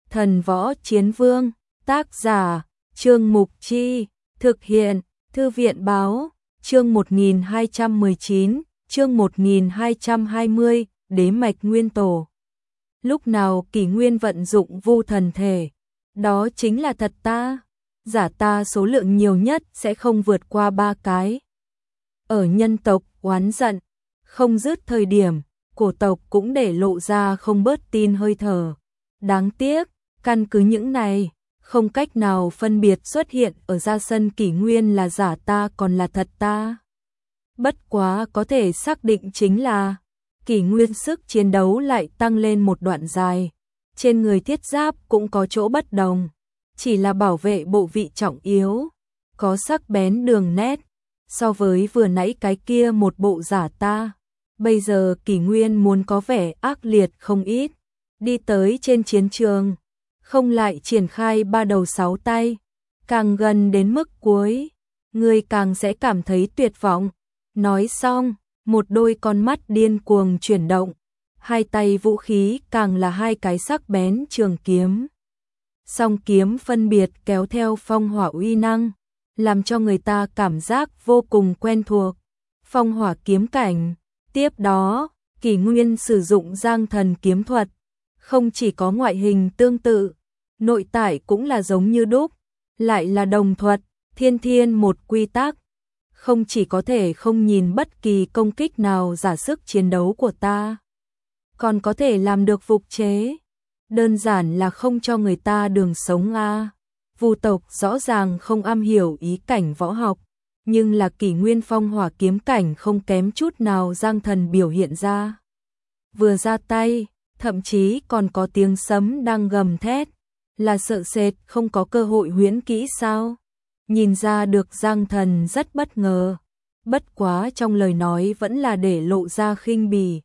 Thần Võ Chiến Vương, tác giả, Trương Mục Chi, thực hiện, Thư viện Báo, chương 1219, chương 1220, Đế mạch nguyên tổ. Lúc nào Kỷ Nguyên vận dụng vu thần thể, đó chính là thật ta, giả ta số lượng nhiều nhất sẽ không vượt qua 3 cái. Ở nhân tộc oán giận, không dứt thời điểm, cổ tộc cũng để lộ ra không bớt tin hơi thở. Đáng tiếc, căn cứ những này, không cách nào phân biệt xuất hiện ở ra sân Kỷ Nguyên là giả ta còn là thật ta. Bất quá có thể xác định chính là Kỷ Nguyên sức chiến đấu lại tăng lên một đoạn dài. Trên người thiết giáp cũng có chỗ bất đồng, chỉ là bảo vệ bộ vị trọng yếu, có sắc bén đường nét. So với vừa nãy cái kia một bộ giả ta, bây giờ Kỷ Nguyên muốn có vẻ ác liệt không ít. Đi tới trên chiến trường, không lại triển khai 3 đầu 6 tay, càng gần đến mức cuối, người càng sẽ cảm thấy tuyệt vọng. Nói xong, một đôi con mắt điên cuồng chuyển động, hai tay vũ khí càng là hai cái sắc bén trường kiếm. Song kiếm phân biệt kéo theo phong hỏa uy năng, làm cho người ta cảm giác vô cùng quen thuộc. Phong hỏa kiếm cảnh, tiếp đó, Kỷ Nguyên sử dụng Giang Thần kiếm thuật, không chỉ có ngoại hình tương tự, nội tại cũng là giống như đúc, lại là đồng thuật, thiên một quy tắc. Không chỉ có thể không nhìn bất kỳ công kích nào giả sức chiến đấu của ta, còn có thể làm được phục chế, đơn giản là không cho người ta đường sống a. Vu tộc rõ ràng không am hiểu ý cảnh võ học, nhưng là Kỷ Nguyên phong hỏa kiếm cảnh không kém chút nào Giang Thần biểu hiện ra. Vừa ra tay, thậm chí còn có tiếng sấm đang gầm thét, là sợ sệt không có cơ hội huyễn kỹ sao? Nhìn ra được Giang Thần rất bất ngờ, bất quá trong lời nói vẫn là để lộ ra khinh bỉ.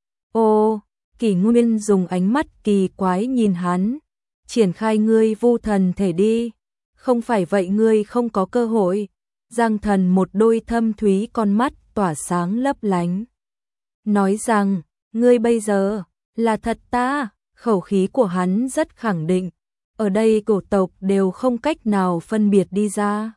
Ô, Kỷ Nguyên dùng ánh mắt kỳ quái nhìn hắn, triển khai ngươi vu thần thể đi, không phải vậy ngươi không có cơ hội. Giang Thần một đôi thâm thúy con mắt tỏa sáng lấp lánh, nói rằng, ngươi bây giờ là thật ta. Khẩu khí của hắn rất khẳng định, ở đây cổ tộc đều không cách nào phân biệt đi ra.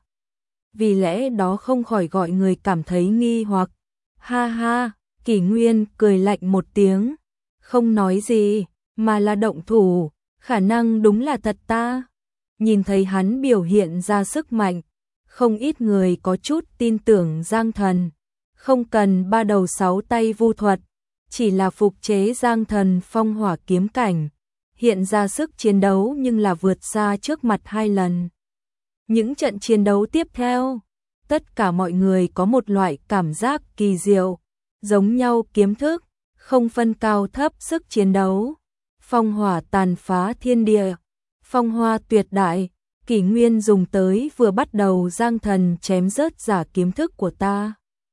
Vì lẽ đó không khỏi gọi người cảm thấy nghi hoặc. Ha ha, Kỷ Nguyên cười lạnh một tiếng, không nói gì, mà là động thủ, khả năng đúng là thật ta. Nhìn thấy hắn biểu hiện ra sức mạnh, không ít người có chút tin tưởng Giang Thần, không cần 3 đầu 6 tay vu thuật, chỉ là phục chế Giang Thần phong hỏa kiếm cảnh, hiện ra sức chiến đấu nhưng là vượt xa trước mặt 2 lần. Những trận chiến đấu tiếp theo, tất cả mọi người có một loại cảm giác kỳ diệu, giống nhau kiếm thức, không phân cao thấp sức chiến đấu. Phong hỏa tàn phá thiên địa, phong hoa tuyệt đại, Kỷ Nguyên dùng tới vừa bắt đầu Giang Thần chém rớt giả kiếm thức của ta.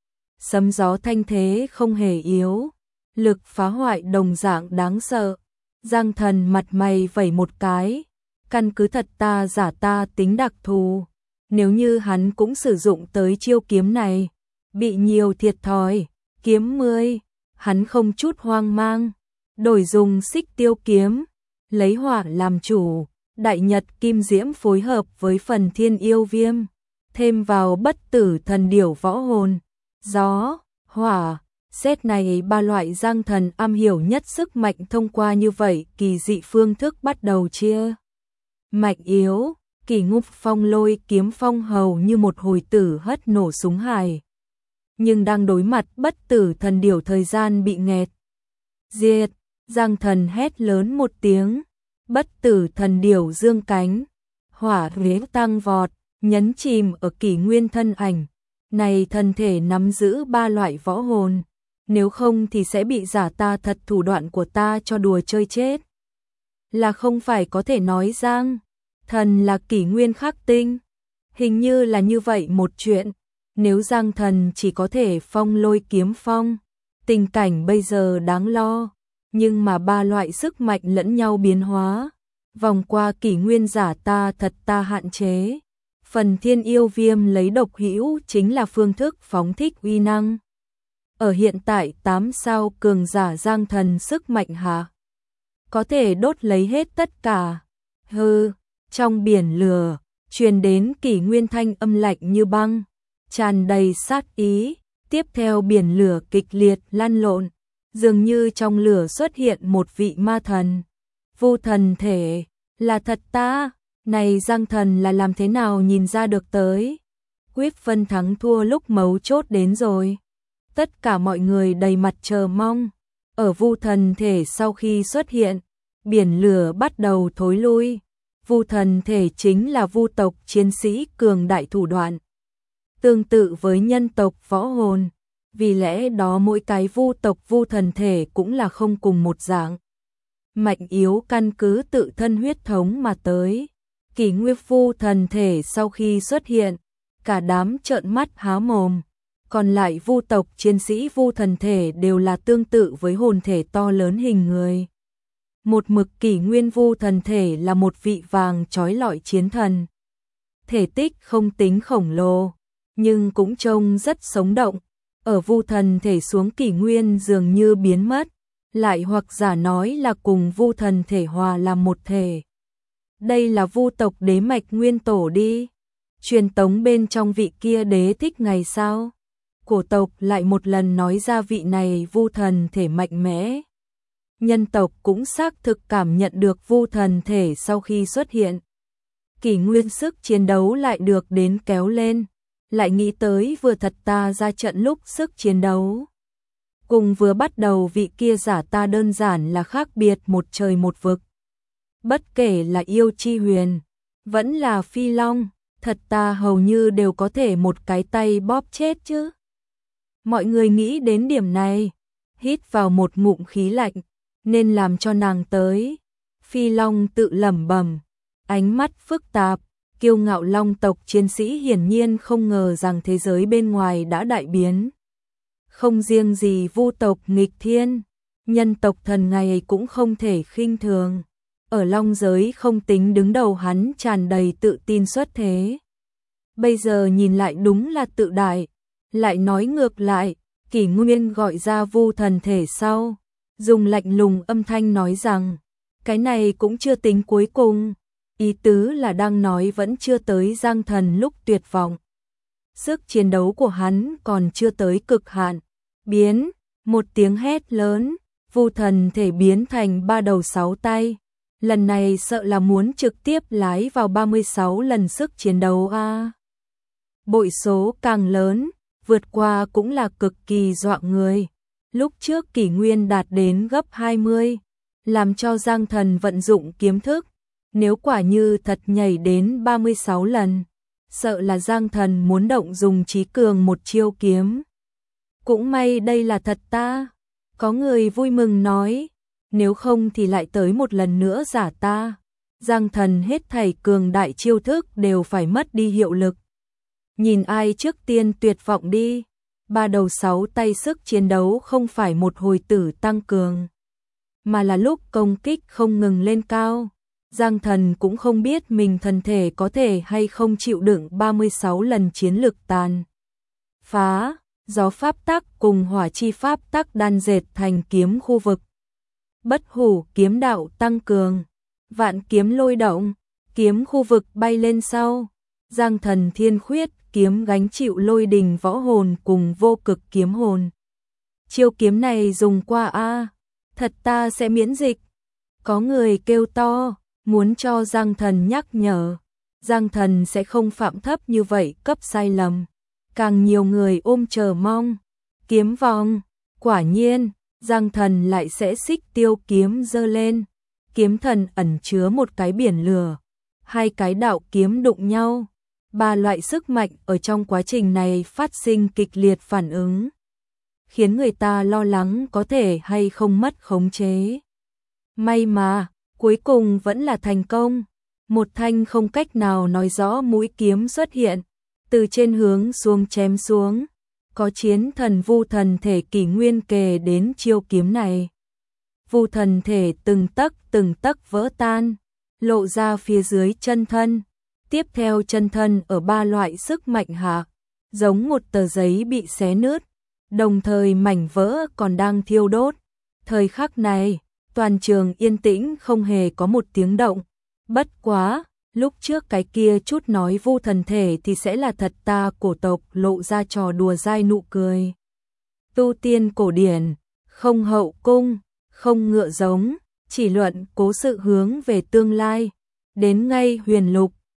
Sấm gió thanh thế không hề yếu, lực phá hoại đồng dạng đáng sợ. Giang Thần mặt mày vẩy một cái, căn cứ thật ta giả ta tính đặc thù, nếu như hắn cũng sử dụng tới chiêu kiếm này, bị nhiều thiệt thòi. Kiếm 10, hắn không chút hoang mang, đổi dùng Xích Tiêu kiếm, lấy hỏa làm chủ, Đại Nhật Kim Diễm phối hợp với phần Thiên Yêu Viêm, thêm vào Bất Tử Thần Điểu võ hồn, gió, hỏa, xét này 3 loại Giang Thần am hiểu nhất sức mạnh thông qua như vậy kỳ dị phương thức bắt đầu chia mạnh yếu. Kỷ Ngục phong lôi kiếm phong hầu như một hồi tử hất nổ súng hài, nhưng đang đối mặt Bất Tử Thần Điểu thời gian bị nghẹt. Diệt, Giang Thần hét lớn một tiếng, Bất Tử Thần Điểu dương cánh, hỏa huyết tăng vọt, nhấn chìm ở Kỷ Nguyên thân ảnh. Này thân thể nắm giữ 3 loại võ hồn, nếu không thì sẽ bị giả ta thật thủ đoạn của ta cho đùa chơi chết. Là không phải có thể nói Giang Thần là Kỷ Nguyên khắc tinh, hình như là như vậy một chuyện. Nếu Giang Thần chỉ có thể phong lôi kiếm phong, tình cảnh bây giờ đáng lo, nhưng mà 3 loại sức mạnh lẫn nhau biến hóa, vòng qua Kỷ Nguyên giả ta thật ta hạn chế. Phần Thiên Yêu Viêm lấy độc hữu chính là phương thức phóng thích uy năng. Ở hiện tại 8 sao cường giả Giang Thần sức mạnh hạ, có thể đốt lấy hết tất cả. Hừ, trong biển lửa, truyền đến Kỷ Nguyên thanh âm lạnh như băng, tràn đầy sát ý, tiếp theo biển lửa kịch liệt lăn lộn, dường như trong lửa xuất hiện một vị ma thần. Vu thần thể, là thật ta, này Giang Thần là làm thế nào nhìn ra được tới. Quyết phân thắng thua lúc mấu chốt đến rồi. Tất cả mọi người đầy mặt chờ mong. Ở Vu thần thể sau khi xuất hiện, biển lửa bắt đầu thối lui. Vu thần thể chính là vu tộc chiến sĩ cường đại thủ đoạn. Tương tự với nhân tộc võ hồn, vì lẽ đó mỗi cái vu tộc vu thần thể cũng là không cùng một dạng. Mạnh yếu căn cứ tự thân huyết thống mà tới. Kỷ Nguyên vu thần thể sau khi xuất hiện, cả đám trợn mắt há mồm. Còn lại vu tộc chiến sĩ vu thần thể đều là tương tự với hồn thể to lớn hình người. Một mực Kỷ Nguyên vu thần thể là một vị vàng trói lọi chiến thần. Thể tích không tính khổng lồ, nhưng cũng trông rất sống động. Ở vu thần thể xuống Kỷ Nguyên dường như biến mất, lại hoặc giả nói là cùng vu thần thể hòa làm một thể. Đây là vu tộc đế mạch nguyên tổ đi. Truyền tống bên trong vị kia đế thích ngày sao? Cổ tộc lại một lần nói ra vị này vu thần thể mạnh mẽ. Nhân tộc cũng xác thực cảm nhận được vu thần thể sau khi xuất hiện. Kỷ Nguyên sức chiến đấu lại được đến kéo lên. Lại nghĩ tới vừa thật ta ra trận lúc sức chiến đấu. Cùng vừa bắt đầu vị kia giả ta đơn giản là khác biệt một trời một vực. Bất kể là yêu chi huyền, vẫn là phi long, thật ta hầu như đều có thể một cái tay bóp chết chứ. Mọi người nghĩ đến điểm này, hít vào một ngụm khí lạnh, nên làm cho nàng tới. Phi long tự lẩm bẩm, ánh mắt phức tạp, kiêu ngạo long tộc chiến sĩ hiển nhiên không ngờ rằng thế giới bên ngoài đã đại biến. Không riêng gì vu tộc nghịch thiên, nhân tộc thần ngày cũng không thể khinh thường. Ở long giới không tính đứng đầu hắn tràn đầy tự tin xuất thế. Bây giờ nhìn lại đúng là tự đại, lại nói ngược lại, Kỷ Nguyên gọi ra vu thần thể sau, dùng lạnh lùng âm thanh nói rằng, cái này cũng chưa tính cuối cùng, ý tứ là đang nói vẫn chưa tới Giang Thần lúc tuyệt vọng. Sức chiến đấu của hắn còn chưa tới cực hạn, biến, một tiếng hét lớn, vu thần thể biến thành 3 đầu 6 tay. Lần này sợ là muốn trực tiếp lái vào 36 lần sức chiến đấu a. Bội số càng lớn, vượt qua cũng là cực kỳ dọa người. Lúc trước Kỷ Nguyên đạt đến gấp 20, làm cho Giang Thần vận dụng kiếm thức. Nếu quả như thật nhảy đến 36 lần, sợ là Giang Thần muốn động dùng trí cường một chiêu kiếm. Cũng may đây là thật ta. Có người vui mừng nói, nếu không thì lại tới một lần nữa giả ta. Giang Thần hết thảy cường đại chiêu thức đều phải mất đi hiệu lực. Nhìn ai trước tiên tuyệt vọng đi. 3 đầu 6 tay sức chiến đấu không phải một hồi tử tăng cường, mà là lúc công kích không ngừng lên cao. Giang Thần cũng không biết mình thân thể có thể hay không chịu đựng 36 lần chiến lực tàn phá, gió pháp tắc cùng hỏa chi pháp tắc đan dệt thành kiếm khu vực. Bất hủ kiếm đạo tăng cường, vạn kiếm lôi động, kiếm khu vực bay lên sau. Giang Thần thiên khuyết kiếm gánh chịu lôi đình võ hồn cùng vô cực kiếm hồn. Chiêu kiếm này dùng qua a, thật ta sẽ miễn dịch. Có người kêu to, muốn cho Giang Thần nhắc nhở. Giang Thần sẽ không phạm thấp như vậy cấp sai lầm. Càng nhiều người ôm chờ mong. Kiếm vòng, quả nhiên, Giang Thần lại sẽ xích tiêu kiếm giơ lên. Kiếm thần ẩn chứa một cái biển lửa. 2 cái đạo kiếm đụng nhau. 3 loại sức mạnh ở trong quá trình này phát sinh kịch liệt phản ứng, khiến người ta lo lắng có thể hay không mất khống chế. May mà, cuối cùng vẫn là thành công. Một thanh không cách nào nói rõ mũi kiếm xuất hiện, từ trên hướng xuống chém xuống. Có chiến thần vu thần thể Kỷ Nguyên kề đến chiêu kiếm này. Vu thần thể từng tấc vỡ tan, lộ ra phía dưới chân thân. Tiếp theo chân thân ở 3 loại sức mạnh hạ, giống một tờ giấy bị xé nứt, đồng thời mảnh vỡ còn đang thiêu đốt. Thời khắc này, toàn trường yên tĩnh không hề có một tiếng động, Bất quá, lúc trước cái kia chút nói vu thần thể thì sẽ là thật ta cổ tộc lộ ra trò đùa dai nụ cười. Tu tiên cổ điển, không hậu cung, không ngựa giống, chỉ luận cố sự hướng về tương lai. Đến ngay huyền lục,